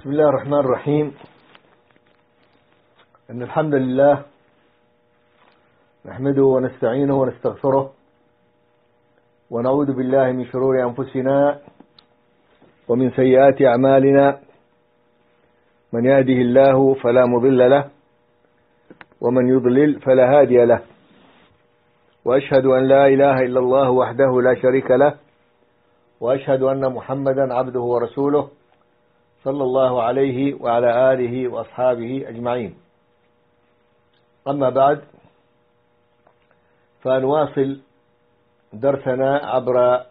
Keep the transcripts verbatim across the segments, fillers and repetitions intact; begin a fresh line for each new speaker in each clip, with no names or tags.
بسم الله الرحمن الرحيم. إن الحمد لله نحمده ونستعينه ونستغفره ونعوذ بالله من شرور أنفسنا ومن سيئات أعمالنا. من يهده الله فلا مضل له ومن يضلل فلا هادي له، وأشهد أن لا إله إلا الله وحده لا شريك له، وأشهد أن محمدا عبده ورسوله صلى الله عليه وعلى آله وأصحابه أجمعين. أما بعد، فنواصل درسنا عبر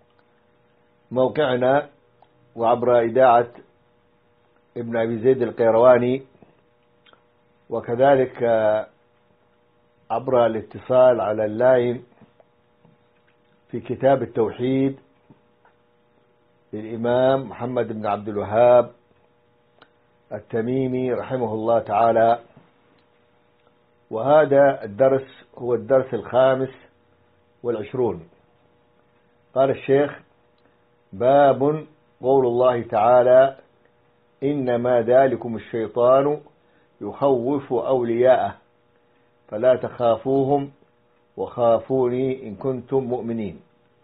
موقعنا وعبر إذاعة ابن أبي زيد القيرواني، وكذلك عبر الاتصال على اللاين في كتاب التوحيد للإمام محمد بن عبد الوهاب التميمي رحمه الله تعالى. وهذا الدرس هو الدرس الخامس والعشرون. قال الشيخ: باب قول الله تعالى: إنما ذلكم الشيطان يخوف أولياءه فلا تخافوهم وخافوني إن كنتم مؤمنين.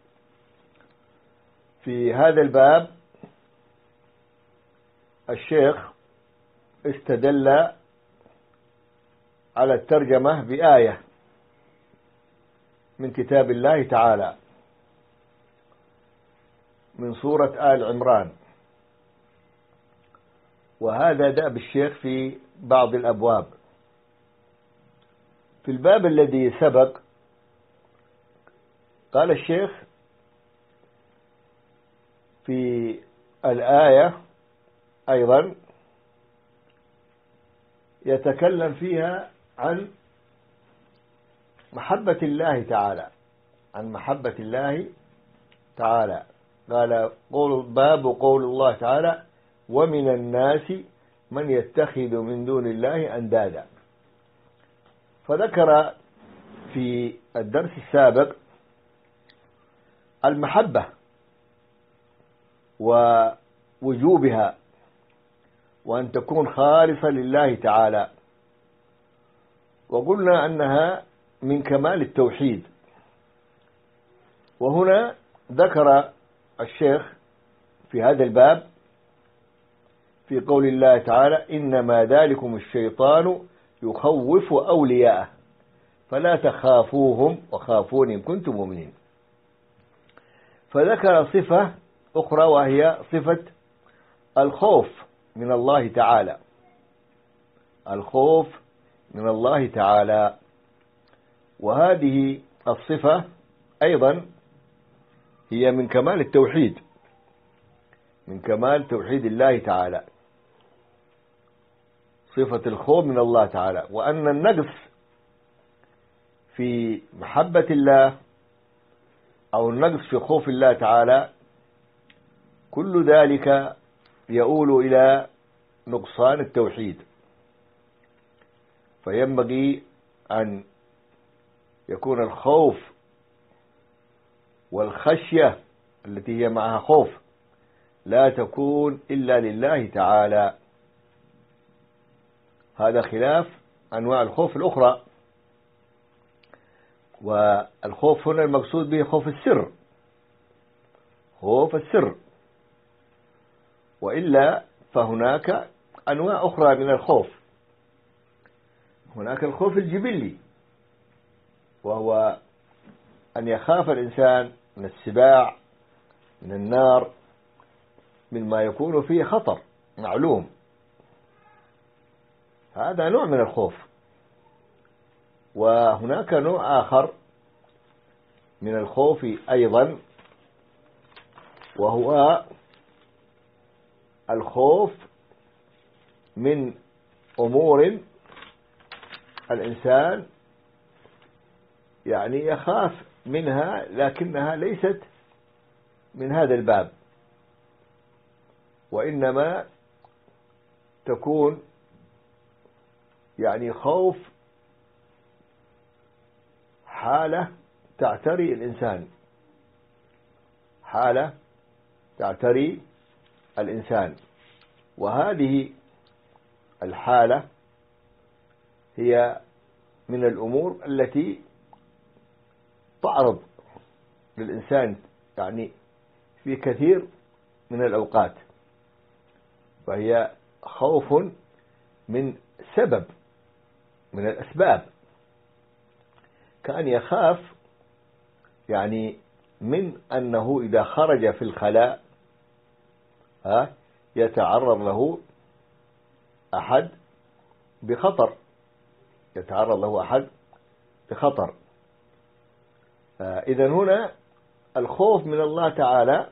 في هذا الباب الشيخ استدل على الترجمة بآية من كتاب الله تعالى من سورة آل عمران، وهذا دأب الشيخ في بعض الأبواب. في الباب الذي سبق قال الشيخ في الآية أيضا يتكلم فيها عن محبة الله تعالى عن محبة الله تعالى قال: قول باب قول الله تعالى: ومن الناس من يتخذ من دون الله أندادا. فذكر في الدرس السابق المحبة ووجوبها، وأن تكون خالصة لله تعالى، وقلنا أنها من كمال التوحيد. وهنا ذكر الشيخ في هذا الباب في قول الله تعالى: إنما ذلكم الشيطان يخوف أولياءه فلا تخافوهم وخافوني إن كنتم مؤمنين. فذكر صفة أخرى وهي صفة الخوف من الله تعالى الخوف من الله تعالى وهذه الصفة أيضا هي من كمال التوحيد من كمال توحيد الله تعالى، صفة الخوف من الله تعالى. وأن النقص في محبة الله أو النقص في خوف الله تعالى كل ذلك يؤول إلى نقصان التوحيد. فينبغي أن يكون الخوف والخشية التي هي معها خوف لا تكون إلا لله تعالى. هذا خلاف أنواع الخوف الأخرى. والخوف هنا المقصود به خوف السر خوف السر وإلا فهناك أنواع أخرى من الخوف. هناك الخوف الجبلي، وهو أن يخاف الإنسان من السباع، من النار، مما يكون فيه خطر معلوم. هذا نوع من الخوف. وهناك نوع آخر من الخوف أيضا، وهو الخوف من أمور الإنسان يعني يخاف منها لكنها ليست من هذا الباب، وإنما تكون يعني خوف حالة تعتري الإنسان حالة تعتري الإنسان وهذه الحالة هي من الأمور التي تعرض للإنسان يعني في كثير من الأوقات، فهي خوف من سبب من الأسباب، كان يخاف يعني من أنه إذا خرج في الخلاء ها يتعرض له أحد بخطر يتعرض له أحد بخطر. إذن هنا الخوف من الله تعالى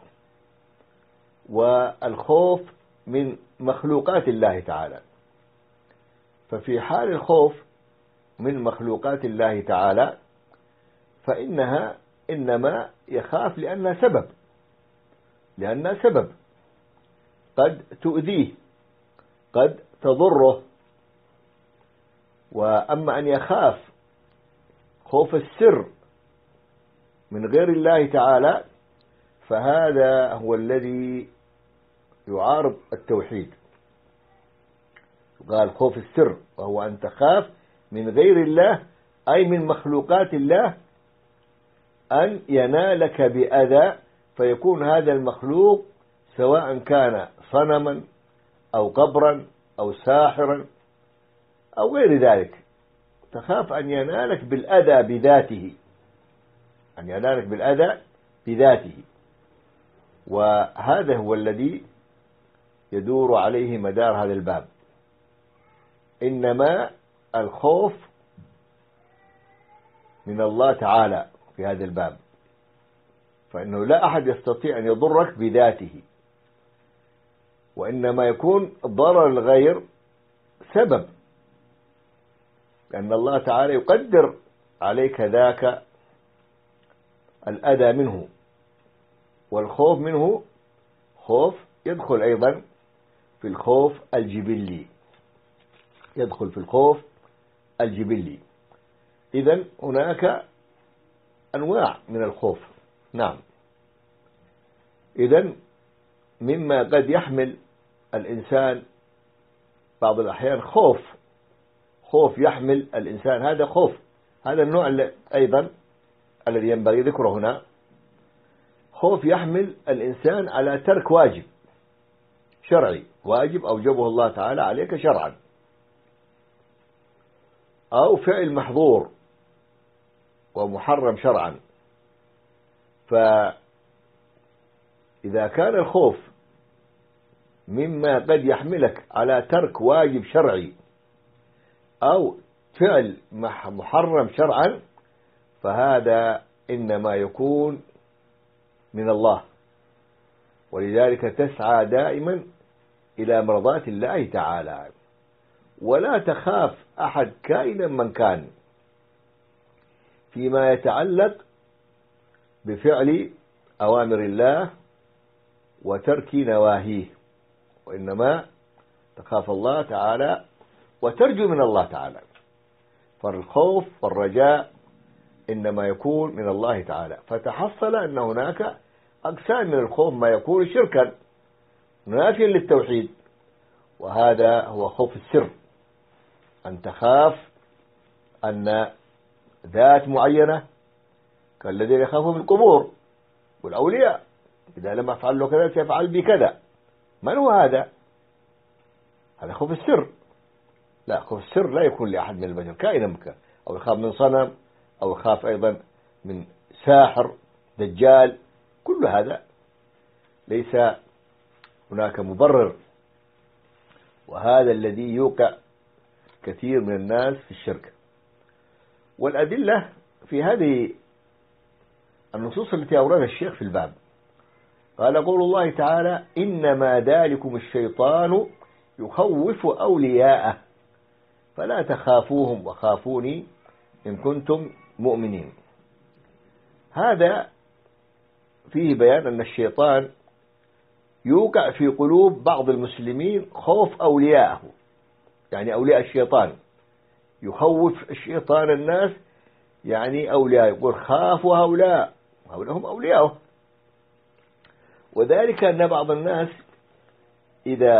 والخوف من مخلوقات الله تعالى. ففي حال الخوف من مخلوقات الله تعالى فإنها إنما يخاف لأنها سبب لأنها سبب قد تؤذيه قد تضره. وأما أن يخاف خوف السر من غير الله تعالى فهذا هو الذي يعارض التوحيد. قال خوف السر وهو أن تخاف من غير الله أي من مخلوقات الله أن ينالك بأذى، فيكون هذا المخلوق سواء كان صنما أو قبرا أو ساحرا أو غير ذلك، تخاف أن ينالك بالأذى بذاته أن ينالك بالأذى بذاته. وهذا هو الذي يدور عليه مدار هذا الباب. إنما الخوف من الله تعالى في هذا الباب، فإنه لا أحد يستطيع أن يضرك بذاته، وإنما يكون ضرر الغير سبب، لأن الله تعالى يقدر عليك ذاك الأذى منه. والخوف منه خوف يدخل أيضا في الخوف الجبلي يدخل في الخوف الجبلي. إذن هناك أنواع من الخوف. نعم. إذن مما قد يحمل الإنسان بعض الأحيان خوف خوف يحمل الإنسان هذا خوف هذا النوع أيضا الذي ينبغي ذكره هنا، خوف يحمل الإنسان على ترك واجب شرعي، واجب أوجبه الله تعالى عليك شرعا، أو فعل محظور ومحرم شرعا. فإذا كان الخوف مما قد يحملك على ترك واجب شرعي أو فعل محرم شرعا فهذا إنما يكون من الله، ولذلك تسعى دائما إلى مرضاة الله تعالى، ولا تخاف أحد كائنا من كان فيما يتعلق بفعل أوامر الله وترك نواهيه، وإنما تخاف الله تعالى وترجو من الله تعالى. فالخوف والرجاء إنما يكون من الله تعالى. فتحصل أن هناك أقسام من الخوف ما يكون شركا منافيا للتوحيد، وهذا هو خوف السر، أن تخاف أن ذات معينة كالذين يخافوا من القبور والأولياء، إذا لم أفعل له كذا سيفعل بي كذا. من هو هذا؟ هذا خوف السر. لا، خوف السر لا يكون لأحد من البشر كائنا مكان، أو يخاف من صنم أو يخاف أيضا من ساحر دجال، كل هذا ليس هناك مبرر، وهذا الذي يوقع كثير من الناس في الشرك. والأدلة في هذه النصوص التي أوردها الشيخ في الباب، قال قول الله تعالى إنما ذلكم الشيطان يخوف أولياءه فلا تخافوهم وخافوني إن كنتم مؤمنين. هذا فيه بيان أن الشيطان يوقع في قلوب بعض المسلمين خوف أولياءه، يعني أولياء الشيطان، يخوف الشيطان الناس، يعني أولياء، يقول خافوا هؤلاء، هؤلاء هم أولياءه. وذلك أن بعض الناس إذا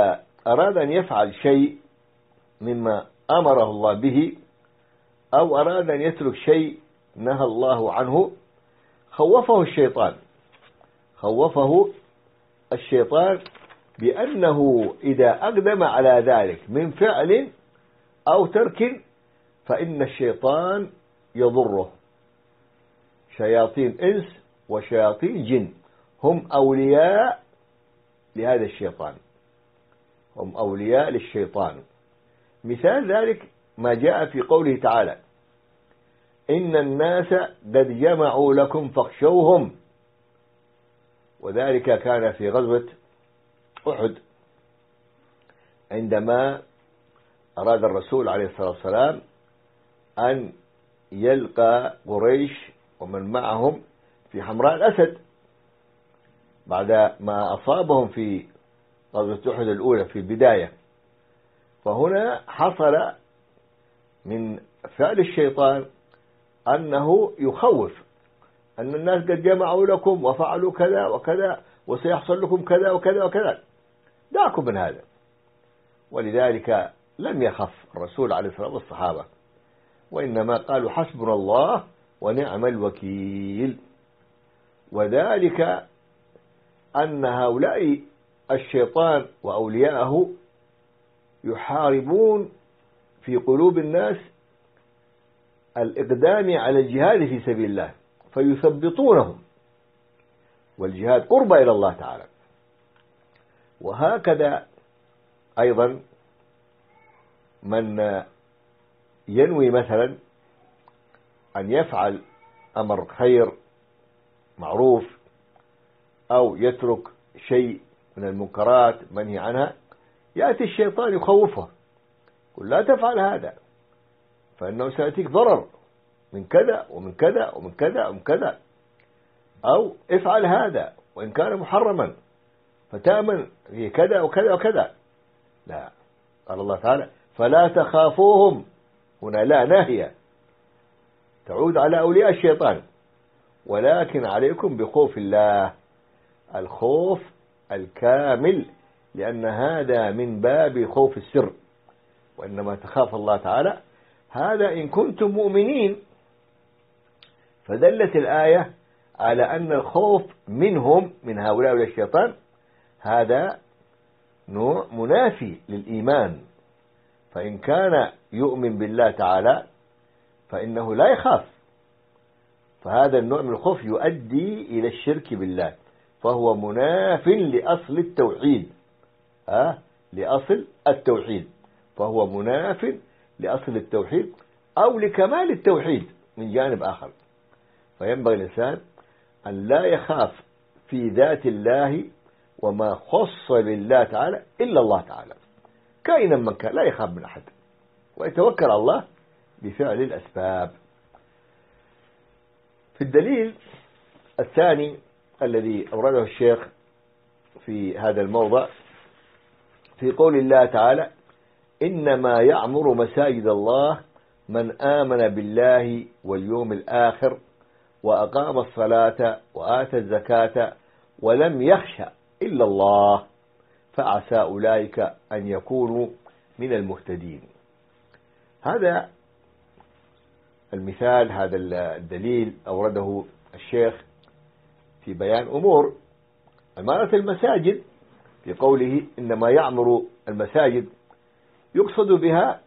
أراد أن يفعل شيء مما أمره الله به، أو أراد أن يترك شيء نهى الله عنه، خوفه الشيطان خوفه الشيطان بأنه إذا أقدم على ذلك من فعل أو ترك فإن الشيطان يضره. شياطين إنس وشياطين جن هم أولياء لهذا الشيطان، هم أولياء للشيطان. مثال ذلك ما جاء في قوله تعالى: إن الناس قد جمعوا لكم فاخشوهم، وذلك كان في غزوة أحد، عندما أراد الرسول عليه الصلاة والسلام أن يلقى قريش ومن معهم في حمراء الأسد بعد ما أصابهم في غزوة أحد الأولى في البداية. فهنا حصل من فعل الشيطان أنه يخوف أن الناس قد جمعوا لكم وفعلوا كذا وكذا وسيحصل لكم كذا وكذا وكذا، دعكم من هذا. ولذلك لم يخف الرسول عليه الصلاة والسلام والصحابة، وإنما قالوا حسبنا الله ونعم الوكيل. وذلك أن هؤلاء الشيطان وأولياءه يحاربون في قلوب الناس الإقدام على الجهاد في سبيل الله، فيثبطونهم، والجهاد قربة إلى الله تعالى. وهكذا أيضا من ينوي مثلا أن يفعل أمر خير معروف أو يترك شيء من المنكرات منهي عنها، يأتي الشيطان يخوفه: قل لا تفعل هذا فإنه سيأتيك ضرر من كذا ومن كذا ومن كذا ومن كذا، أو افعل هذا وإن كان محرما فتأمن في كذا وكذا وكذا. لا، قال الله تعالى: فلا تخافوهم. هنا لا ناهية تعود على أولياء الشيطان، ولكن عليكم بخوف الله، الخوف الكامل، لأن هذا من باب خوف السر، وإنما تخاف الله تعالى هذا إن كنتم مؤمنين. فدلت الآية على أن الخوف منهم من هؤلاء الشيطان هذا نوع منافي للإيمان، فإن كان يؤمن بالله تعالى فإنه لا يخاف، فهذا النوع من الخوف يؤدي إلى الشرك بالله، فهو مناف لأصل التوحيد. أه؟ لأصل التوحيد، فهو مناف لأصل التوحيد أو لكمال التوحيد من جانب آخر. فينبغي الإنسان أن لا يخاف في ذات الله وما خص لله تعالى إلا الله تعالى، كائنا من كان لا يخاف من أحد، ويتوكل على الله بفعل الأسباب. في الدليل الثاني الذي أورده الشيخ في هذا الموضع في قول الله تعالى: إنما يعمر مساجد الله من آمن بالله واليوم الآخر وأقام الصلاة وآتى الزكاة ولم يخش إلا الله فعسى أولئك أن يكونوا من المهتدين. هذا المثال، هذا الدليل أورده الشيخ في بيان أمور عمارة المساجد، في قوله إنما يعمر المساجد، يقصد بها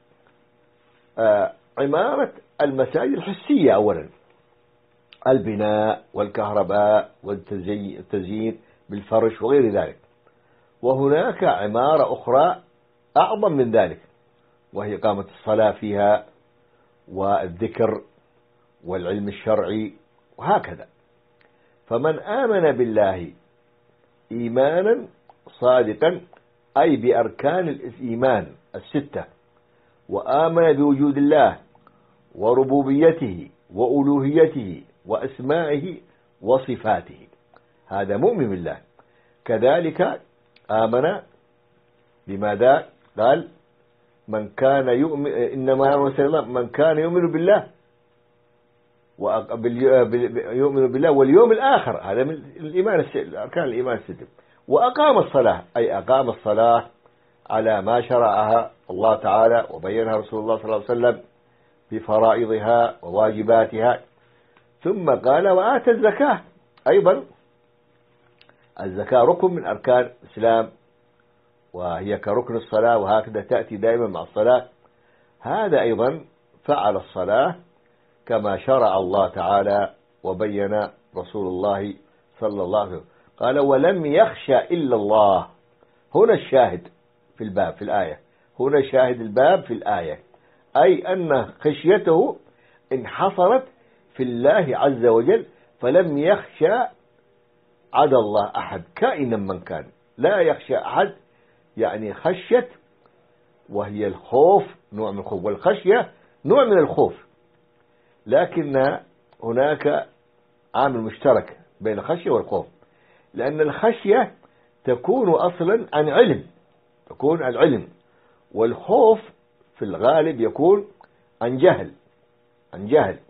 عمارة المساجد الحسية أولا، البناء والكهرباء والتزيين بالفرش وغير ذلك. وهناك عمارة أخرى أعظم من ذلك، وهي إقامة الصلاة فيها والذكر والعلم الشرعي وهكذا. فمن آمن بالله إيمانا صادقا، أي بأركان الإيمان الستة، وآمن بوجود الله وربوبيته وألوهيته وأسمائه وصفاته، هذا مؤمن بالله. كذلك آمن بماذا؟ قال: من كان يؤمن إنما من كان يؤمن بالله يؤمن بالله واليوم الآخر، هذا من الإيمان، أركان الإيمان الستة. وأقام الصلاة، أي أقام الصلاة على ما شرعها الله تعالى وبينها رسول الله صلى الله عليه وسلم بفرائضها وواجباتها. ثم قال وآتى الزكاة أيضا. الزكاة ركن من أركان الإسلام، وهي كركن الصلاة، وهكذا تأتي دائما مع الصلاة. هذا أيضا فعل الصلاة كما شرع الله تعالى وبين رسول الله صلى الله عليه وسلم. قال ولم يخشى إلا الله. هنا الشاهد في الباب في الآية، هنا شاهد الباب في الآية، أي أن خشيته انحصرت في الله عز وجل، فلم يخشى عدا الله أحد كائنا من كان، لا يخشى أحد. يعني خشية وهي الخوف، نوع من الخوف، والخشية نوع من الخوف، لكن هناك عامل مشترك بين الخشية والخوف، لأن الخشية تكون أصلا عن علم، تكون عن علم، والخوف في الغالب يكون عن جهل، عن جهل.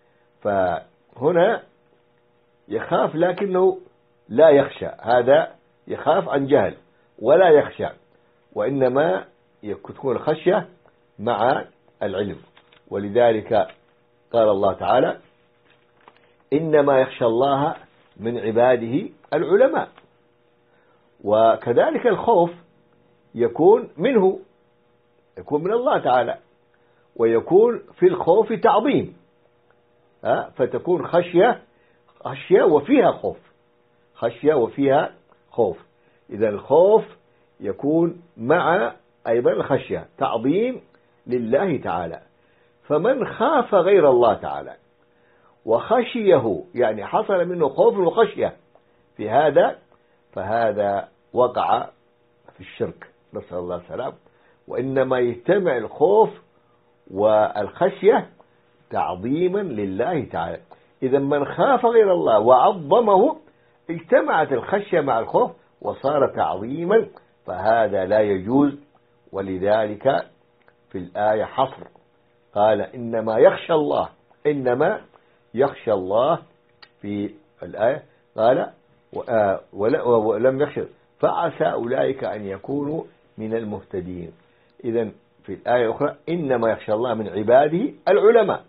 فهنا يخاف لكنه لا يخشى، هذا يخاف عن جهل ولا يخشى، وإنما تكون الخشية مع العلم. ولذلك قال الله تعالى إنما يخشى الله من عباده العلماء. وكذلك الخوف يكون منه، يكون من الله تعالى، ويكون في الخوف تعظيم، فتكون خشية خشية وفيها خوف، خشية وفيها خوف. إذا الخوف يكون مع أيضا الخشية، تعظيم لله تعالى. فمن خاف غير الله تعالى وخشيه، يعني حصل منه خوف وخشية في هذا، فهذا وقع في الشرك، نسأل الله السلام. وإنما يجتمع الخوف والخشية تعظيما لله تعالى. إذا من خاف غير الله وعظمه اجتمعت الخشية مع الخوف وصار تعظيما، فهذا لا يجوز. ولذلك في الآية حصر، قال إنما يخشى الله، إنما يخشى الله في الآية، قال ولم يخشى، فعسى أولئك أن يكونوا من المهتدين. إذن في الآية الأخرى إنما يخشى الله من عباده العلماء،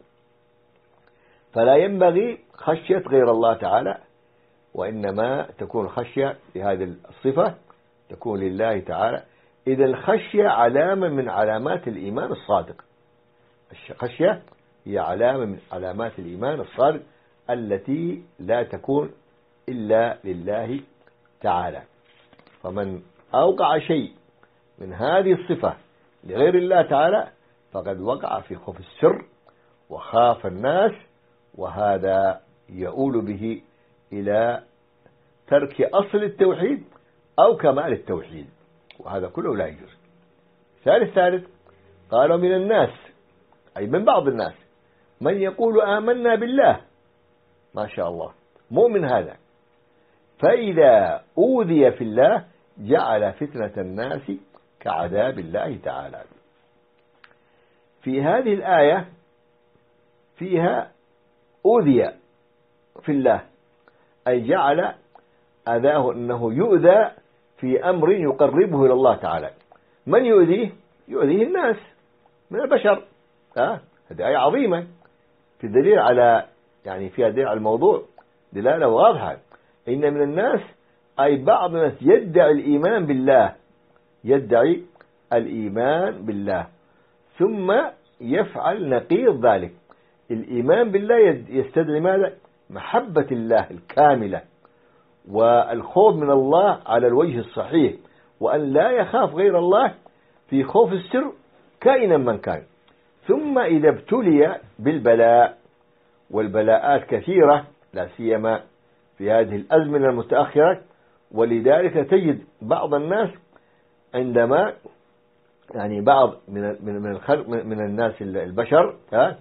فلا ينبغي خشية غير الله تعالى، وإنما تكون خشية بهذه الصفة تكون لله تعالى. إذا الخشية علامة من علامات الإيمان الصادق، الخشية هي علامة من علامات الإيمان الصادق التي لا تكون إلا لله تعالى. فمن أوقع شيء من هذه الصفة لغير الله تعالى فقد وقع في خوف السر وخاف الناس، وهذا يؤول به إلى ترك أصل التوحيد أو كمال التوحيد، وهذا كله لا يجوز. ثالث ثالث قالوا من الناس، أي من بعض الناس، من يقول آمنا بالله، ما شاء الله مؤمن هذا، فإذا أوذي في الله جعل فتنة الناس كعذاب الله تعالى. في هذه الآية فيها أوذي في الله، أي جعل أذاه أنه يؤذى في أمر يقربه إلى الله تعالى. من يؤذيه؟ يؤذيه الناس من البشر. آه؟ هذه آية عظيمة، في دليل على يعني فيها دليل على الموضوع دلالة واضحة. إن من الناس أي بعض الناس يدعي الإيمان بالله، يدعي الإيمان بالله ثم يفعل نقيض ذلك. الإيمان بالله يستدعي ماذا؟ محبة الله الكاملة والخوف من الله على الوجه الصحيح، وأن لا يخاف غير الله في خوف السر كائنا من كان. ثم إذا ابتلي بالبلاء، والبلاءات كثيرة لا سيما في هذه الأزمنة المتأخرة، ولذلك تجد بعض الناس عندما يعني بعض من من من الخلق من الناس البشر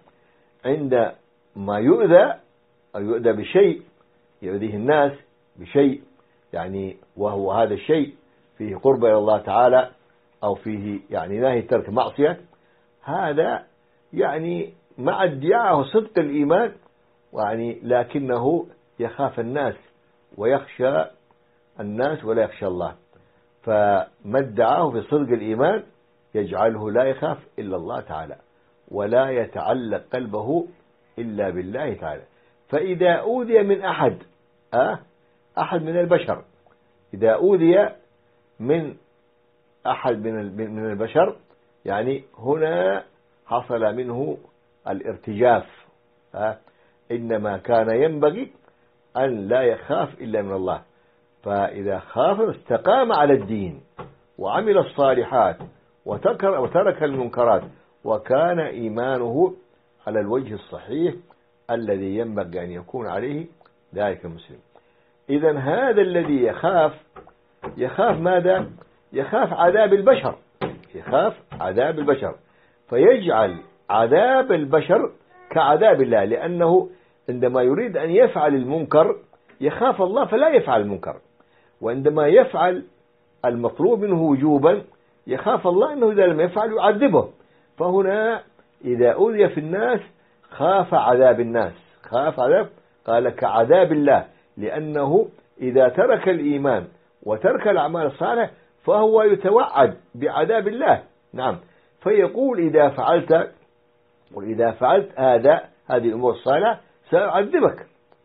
عندما يؤذى أو يؤذى بشيء، يؤذيه الناس بشيء يعني وهو هذا الشيء فيه قرب إلى الله تعالى أو فيه يعني نهي ترك معصية، هذا يعني مع ادعاءه صدق الإيمان يعني لكنه يخاف الناس ويخشى الناس ولا يخشى الله. فما ادعاه في صدق الإيمان يجعله لا يخاف إلا الله تعالى، ولا يتعلق قلبه إلا بالله تعالى. فإذا أوذي من أحد أه أحد من البشر، إذا أوذي من أحد من البشر، يعني هنا حصل منه الارتجاف. أه إنما كان ينبغي أن لا يخاف إلا من الله. فإذا خاف استقام على الدين وعمل الصالحات وترك المنكرات، وكان إيمانه على الوجه الصحيح الذي ينبغي أن يكون عليه ذلك المسلم. إذن هذا الذي يخاف يخاف ماذا؟ يخاف عذاب البشر، يخاف عذاب البشر، فيجعل عذاب البشر كعذاب الله، لأنه عندما يريد أن يفعل المنكر يخاف الله فلا يفعل المنكر، وعندما يفعل المطلوب منه وجوبا يخاف الله أنه إذا لم يفعل يعذبه. فهنا إذا أوذي في الناس خاف عذاب الناس، خاف عذاب، قال كعذاب الله، لأنه إذا ترك الإيمان وترك الأعمال الصالحة فهو يتوعد بعذاب الله. نعم، فيقول إذا فعلت وإذا فعلت هذا هذه الأمور الصالحة سأعذبك.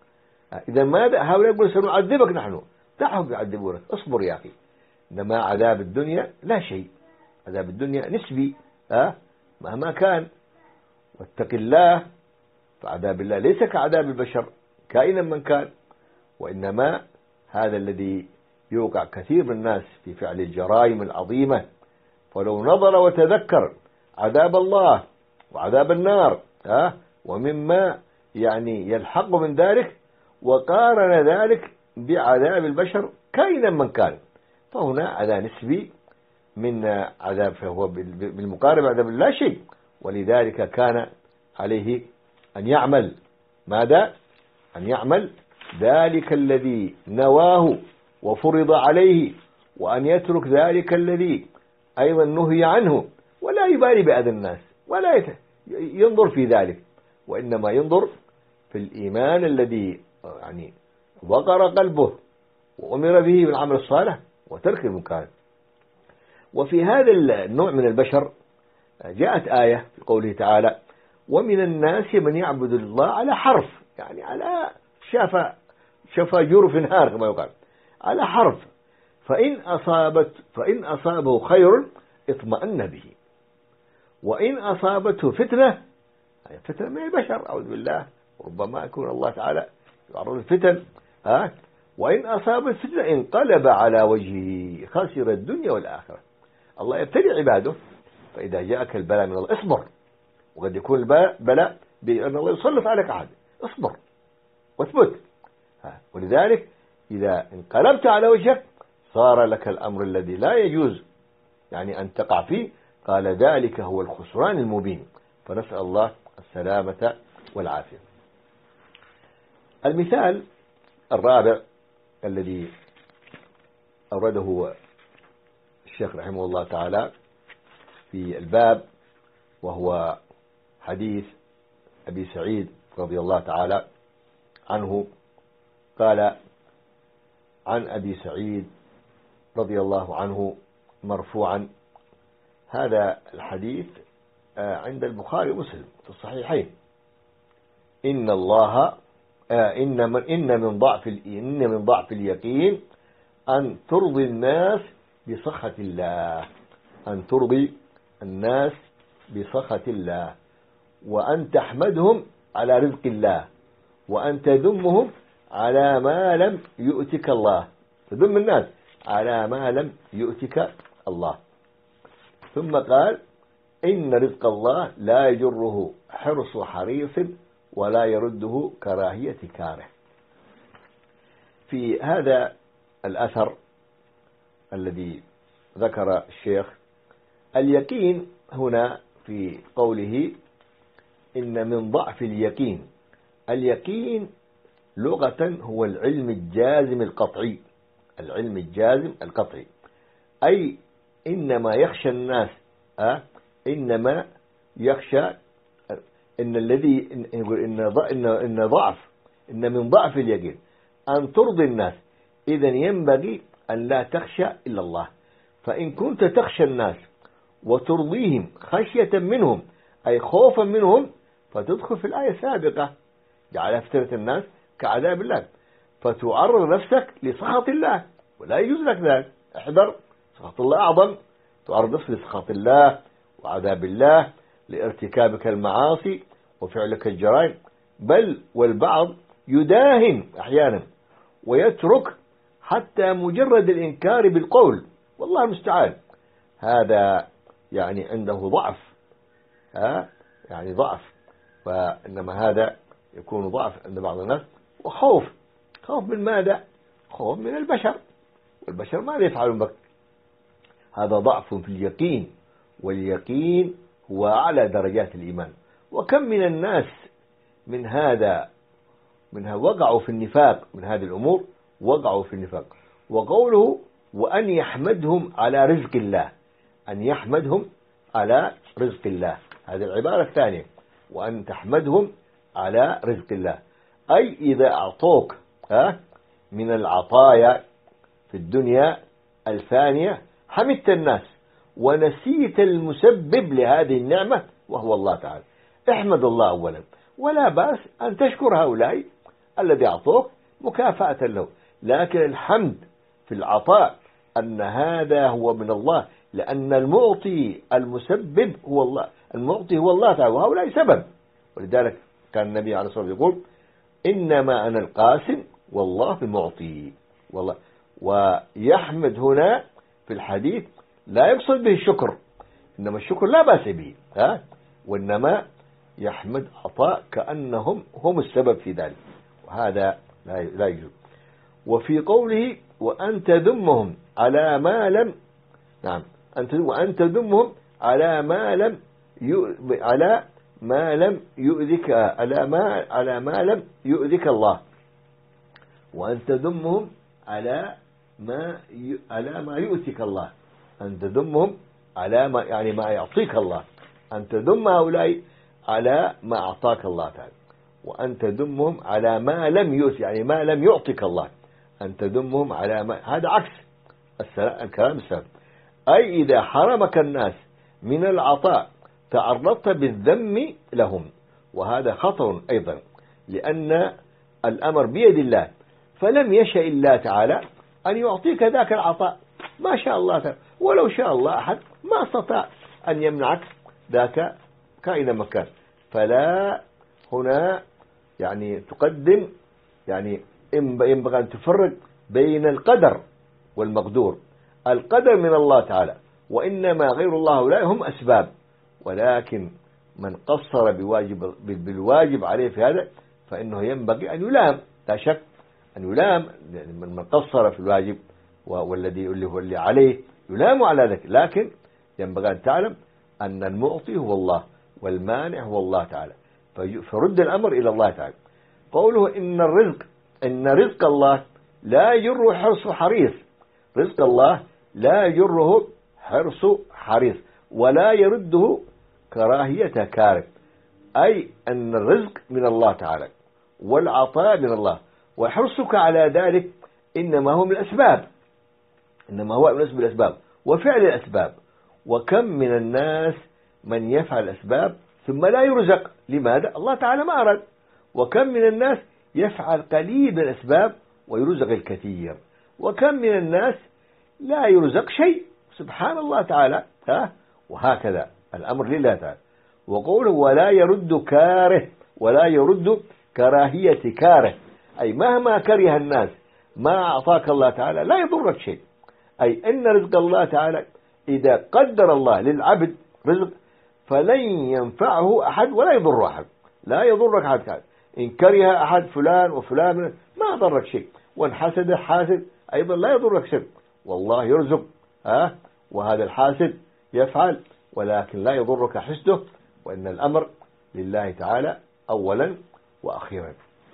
إذا ماذا؟ هؤلاء يقولون سنعذبك نحن، دعهم يعذبونك، اصبر يا أخي. إنما عذاب الدنيا لا شيء، عذاب الدنيا نسبي أه؟ مهما كان، واتق الله، فعذاب الله ليس كعذاب البشر كائنا من كان. وإنما هذا الذي يوقع كثير من الناس في فعل الجرائم العظيمة، فلو نظر وتذكر عذاب الله وعذاب النار أه؟ ومما يعني يلحق من ذلك، وقارن ذلك بعذاب البشر كائنا من كان، فهنا عذاب نسبي من عذاب، فهو بالمقاربة عذاب لا شيء. ولذلك كان عليه أن يعمل ماذا؟ أن يعمل ذلك الذي نواه وفرض عليه، وأن يترك ذلك الذي أيضا نهي عنه، ولا يبالي بأذى الناس ولا ينظر في ذلك، وإنما ينظر في الإيمان الذي يعني وقر قلبه وأمر به بالعمل الصالح وترك المنكر. وفي هذا النوع من البشر جاءت آية في قوله تعالى: ومن الناس من يعبد الله على حرف، يعني على شفا شفا جرف نهار كما يقال، على حرف، فإن أصابت فإن أصابه خير اطمأن به، وإن أصابته فتنة، فتنة من البشر أعوذ بالله، وربما يكون الله تعالى يعرض الفتن ها وإن أصاب الفتنة انقلب على وجهه خسر الدنيا والآخرة. الله يبتلي عباده، فإذا جاءك البلاء من الله اصبر، وقد يكون البلاء بأن الله يسلط عليك عاد، اصبر واثبت. ولذلك إذا انقلبت على وجهك صار لك الأمر الذي لا يجوز يعني أن تقع فيه، قال ذلك هو الخسران المبين. فنسأل الله السلامة والعافية. المثال الرابع الذي أورده الشيخ رحمه الله تعالى في الباب، وهو حديث أبي سعيد رضي الله تعالى عنه، قال عن أبي سعيد رضي الله عنه مرفوعا، هذا الحديث عند البخاري ومسلم في الصحيحين: إن الله إن من إن من ضعف إن من ضعف اليقين أن ترضي الناس بسخط الله، أن ترضي الناس بسخط الله، وأن تحمدهم على رزق الله، وأن تذمهم على ما لم يؤتك الله، تذم الناس على ما لم يؤتك الله. ثم قال: إن رزق الله لا يجره حرص حريص ولا يرده كراهية كاره. في هذا الأثر الذي ذكر الشيخ اليقين هنا في قوله إن من ضعف اليقين، اليقين لغة هو العلم الجازم القطعي، العلم الجازم القطعي، أي إنما يخشى الناس أه إنما يخشى إن الذي إن إن إن ضعف إن من ضعف اليقين أن ترضي الناس. إذن ينبغي أن لا تخشى إلا الله، فإن كنت تخشى الناس وترضيهم خشية منهم أي خوفا منهم فتدخل في الآية السابقة جعل فتنة الناس كعذاب الله، فتعرض نفسك لسخط الله ولا يجوز لك ذلك. احذر، سخط الله أعظم، تعرض نفسك لسخط الله وعذاب الله لارتكابك المعاصي وفعلك الجرائم، بل والبعض يداهن أحيانا ويترك حتى مجرد الإنكار بالقول، والله المستعان، هذا يعني عنده ضعف، ها يعني ضعف، فإنما هذا يكون ضعف عند بعض الناس وخوف. خوف من ماذا؟ خوف من البشر، والبشر ماذا يفعلون بك؟ هذا ضعف في اليقين، واليقين هو أعلى درجات الإيمان. وكم من الناس من هذا منها وقعوا في النفاق، من هذه الأمور وقعوا في النفاق. وقوله وأن يحمدهم على رزق الله، أن يحمدهم على رزق الله، هذه العبارة الثانية، وأن تحمدهم على رزق الله، أي إذا أعطوك ها من العطايا في الدنيا الفانية حمدت الناس ونسيت المسبب لهذه النعمة وهو الله تعالى. احمد الله أولا، ولا بأس أن تشكر هؤلاء الذي أعطوك مكافأة له، لكن الحمد في العطاء أن هذا هو من الله، لأن المعطي المسبب هو الله، المعطي هو الله تعالى وهؤلاء سبب. ولذلك كان النبي عليه الصلاة والسلام يقول إنما أنا القاسم والله المعطي والله. ويحمد هنا في الحديث لا يقصد به الشكر، إنما الشكر لا بأس به، ها، وإنما يحمد عطاء كأنهم هم السبب في ذلك، وهذا لا يجوز. وفي قوله وأن تذمهم على ما لم نعم أنت وأن تذمهم على ما لم على ما لم يؤذك على ما على ما لم يؤذك الله، وأن تذمهم على ما ي... على ما يؤتك الله، أن تذمهم على ما يعني ما يعطيك الله، أن تذم هؤلاء على ما أعطاك الله تعالى، وأن تذمهم على ما لم يؤت يعني ما لم يعطيك الله، أن تذمهم على ما هذا عكس الكلام السابق، أي إذا حرمك الناس من العطاء تعرضت بالذم لهم، وهذا خطر أيضا، لأن الأمر بيد الله، فلم يشأ الله تعالى أن يعطيك ذاك العطاء، ما شاء الله تعالى، ولو شاء الله أحد ما استطاع أن يمنعك ذاك كائن مكان. فلا هنا يعني تقدم يعني ينبغي أن تفرق بين القدر والمقدور. القدر من الله تعالى، وإنما غير الله هؤلاء هم أسباب، ولكن من قصر بواجب بالواجب عليه في هذا فإنه ينبغي أن يلام، لا شك أن يلام، من قصر في الواجب والذي اللي هو اللي عليه يلام على ذلك، لكن ينبغي أن تعلم أن المعطي هو الله والمانع هو الله تعالى، فرد الأمر إلى الله تعالى. قوله إن الرزق إن رزق الله لا يجره حرص حريص، رزق الله لا يجره حرص حريص ولا يرده كراهية كارث، أي أن الرزق من الله تعالى والعطاء من الله، وحرصك على ذلك إنما هو من الأسباب، إنما هو من الأسباب وفعل الأسباب. وكم من الناس من يفعل الأسباب ثم لا يرزق، لماذا؟ الله تعالى ما أراد. وكم من الناس يفعل قليل من الأسباب ويرزق الكثير، وكم من الناس لا يرزق شيء، سبحان الله تعالى، ها، وهكذا الأمر لله تعالى. وقوله ولا يرد كاره، ولا يرد كراهية كاره، أي مهما كره الناس ما أعطاك الله تعالى لا يضرك شيء، أي أن رزق الله تعالى إذا قدر الله للعبد رزق فلن ينفعه أحد ولا يضر أحد، لا يضرك أحد، إن كره أحد فلان وفلان ما ضرك شيء، وإن حسد حاسد أيضا لا يضرك شيء، والله يرزق، ها، وهذا الحاسد يفعل ولكن لا يضرك حسده، وإن الأمر لله تعالى أولا وأخيرا.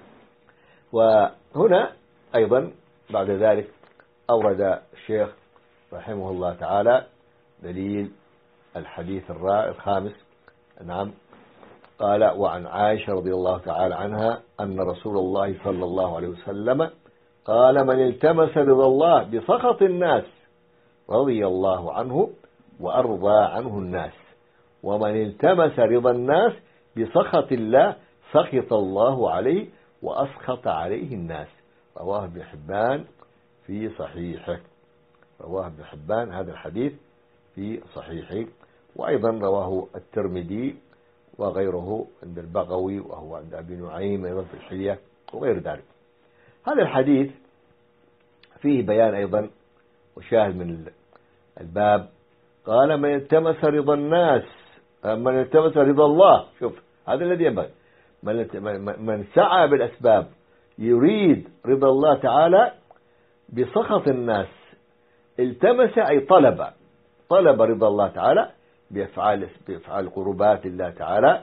وهنا أيضا بعد ذلك أورد الشيخ رحمه الله تعالى دليل الحديث الخامس، نعم، قال وعن عائشة رضي الله تعالى عنها أن رسول الله صلى الله عليه وسلم قال من التمس رضا الله بسخط الناس رضي الله عنه وأرضى عنه الناس، ومن التمس رضا الناس بسخط الله سخط الله عليه وأسخط عليه الناس. رواه ابن حبان في صحيحه. رواه ابن حبان هذا الحديث في صحيحه، وأيضا رواه الترمذي وغيره عند البغوي، وهو عند أبي نعيم أيضا في الحلية وغير ذلك. هذا الحديث فيه بيان أيضا وشاهد من الباب. قال من التمس رضا الناس، من التمس رضا الله، شوف هذا الذي ينبغي، من سعى بالأسباب يريد رضا الله تعالى بسخط الناس، التمس أي طلب، طلب رضا الله تعالى بأفعال بأفعال قربات الله تعالى،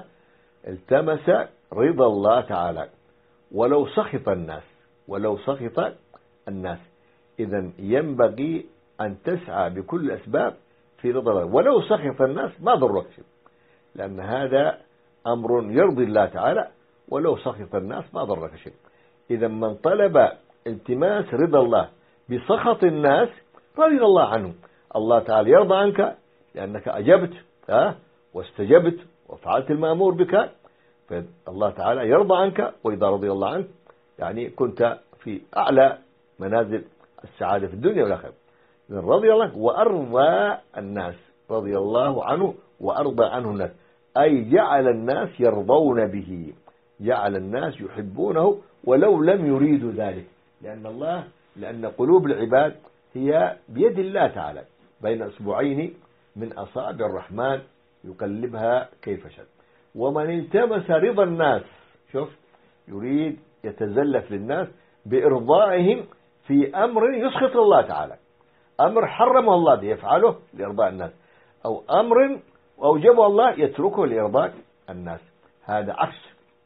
التمس رضا الله تعالى ولو سخط الناس، ولو سخط الناس. إذن ينبغي أن تسعى بكل الأسباب في رضا الله، ولو سخط الناس ما ضرك شيء، لأن هذا أمر يرضي الله تعالى، ولو سخط الناس ما ضرك شيء. إذا من طلب التماس رضا الله بسخط الناس رضي الله عنه، الله تعالى يرضى عنك لأنك أجبت ها واستجبت وفعلت المأمور بك، فالله تعالى يرضى عنك، وإذا رضي الله عنك يعني كنت في أعلى منازل السعادة في الدنيا والآخرة. إذن رضي الله وأرضى الناس، رضي الله عنه وأرضى عنه الناس، أي جعل الناس يرضون به، جعل الناس يحبونه ولو لم يريدوا ذلك، لأن الله لأن قلوب العباد هي بيد الله تعالى بين أصبعين من أصابع الرحمن يقلبها كيف شاء. ومن التمس رضا الناس، شوف يريد يتزلف للناس بإرضائهم في أمر يسخط الله تعالى، أمر حرمه الله يفعله لإرضاء الناس، أو أمر أوجبه الله يتركه لإرضاء الناس، هذا عكس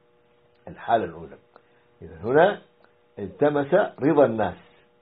الحالة الأولى. إذا هنا التمس رضا الناس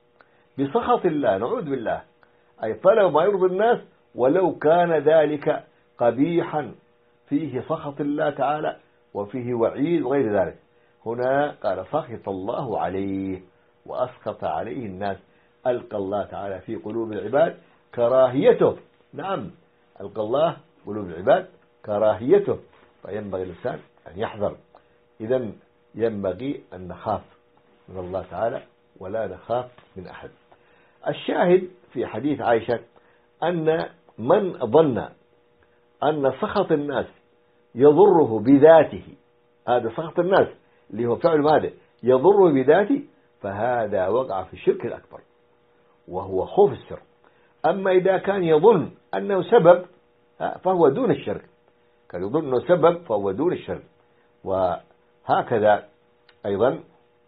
بسخط الله، نعوذ بالله، أي طلب ما يرضي الناس ولو كان ذلك قبيحا فيه سخط الله تعالى وفيه وعيد وغير ذلك. هنا قال سخط الله عليه وأسخط عليه الناس، ألقى الله تعالى في قلوب العباد كراهيته، نعم ألقى الله في قلوب العباد كراهيته، فينبغي الإنسان أن يحذر. إذن ينبغي أن نخاف من الله تعالى ولا نخاف من أحد. الشاهد في حديث عائشة أن من ظن أن سخط الناس يضره بذاته، هذا سخط الناس اللي هو فعل ماذا يضره بذاته، فهذا وقع في الشرك الأكبر وهو خوف السر. أما إذا كان يظن أنه سبب فهو دون الشرك، كان يظن أنه سبب فهو دون الشرك. وهكذا أيضا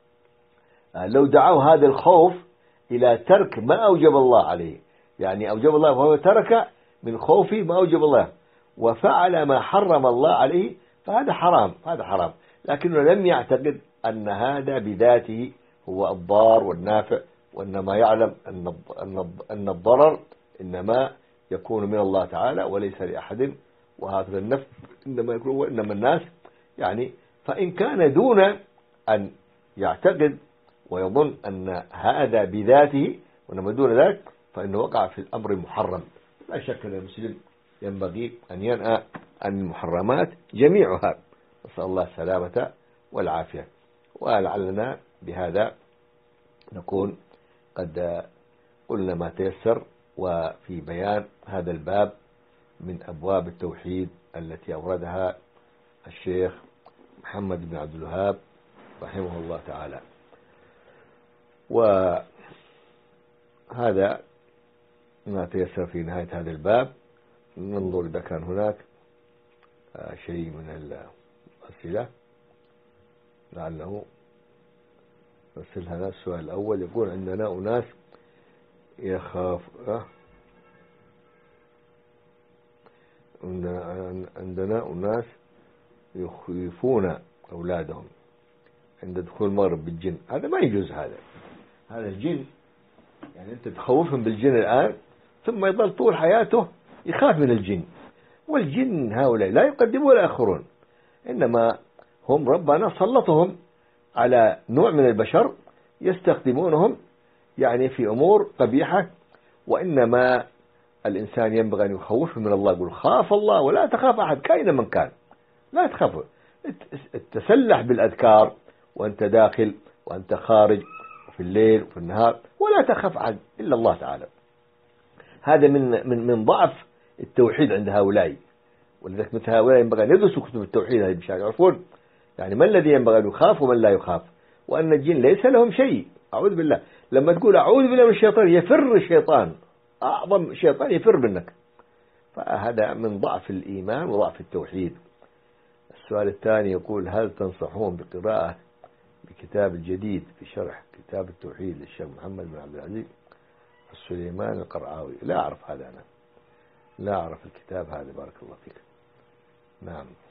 لو دعوا هذا الخوف إلى ترك ما أوجب الله عليه، يعني أوجب الله وهو ترك من خوفه ما أوجب الله وفعل ما حرم الله عليه، فهذا حرام، هذا حرام، لكنه لم يعتقد أن هذا بذاته هو الضار والنافع، وإنما يعلم أن أن الضرر إنما يكون من الله تعالى وليس لأحد، وهذا النفع إنما يكون وإنما الناس يعني. فإن كان دون أن يعتقد ويظن أن هذا بذاته وإنما دون ذلك فإنه وقع في الأمر المحرم. لا شك أن المسلم ينبغي أن ينأى عن المحرمات جميعها، نسأل الله السلامة والعافية. ولعلنا بهذا نكون قد قلنا ما تيسر وفي بيان هذا الباب من أبواب التوحيد التي أوردها الشيخ محمد بن عبد الوهاب رحمه الله تعالى. وهذا ما تيسر في نهاية هذا الباب. ننظر إذا كان هناك شيء من الأسئلة لعله نرسل هذا. السؤال الأول يقول عندنا أناس يخاف عندنا أناس يخيفون أولادهم عند دخول المغرب بالجن، هذا ما يجوز. هذا هذا الجن يعني أنت تخوفهم بالجن الآن ثم يظل طول حياته يخاف من الجن، والجن هؤلاء لا يقدمون ولا يأخرون، إنما هم ربنا سلطهم على نوع من البشر يستخدمونهم يعني في أمور قبيحة، وإنما الإنسان ينبغي أن يخوف من الله، يقول خاف الله ولا تخاف أحد كائنا من كان، لا تخاف، تسلح بالأذكار وأنت داخل وأنت خارج في الليل وفي النهار، ولا تخاف أحد إلا الله تعالى. هذا من من من ضعف التوحيد عند هؤلاء، ولذلك مثل هؤلاء ينبغي أن يدرسوا كتب التوحيد هذه مشان يعرفون يعني ما الذي ينبغي أن يخاف ومن لا يخاف، وأن الجن ليس لهم شيء. أعوذ بالله، لما تقول أعوذ بالله من الشيطان يفر الشيطان، أعظم شيطان يفر منك، فهذا من ضعف الإيمان وضعف التوحيد. السؤال الثاني يقول هل تنصحون بقراءة بكتاب الجديد في شرح كتاب التوحيد للشيخ محمد بن عبد العزيز السليمان القرعاوي؟ لا أعرف هذا، أنا لا أعرف الكتاب هذا، بارك الله فيك. نعم.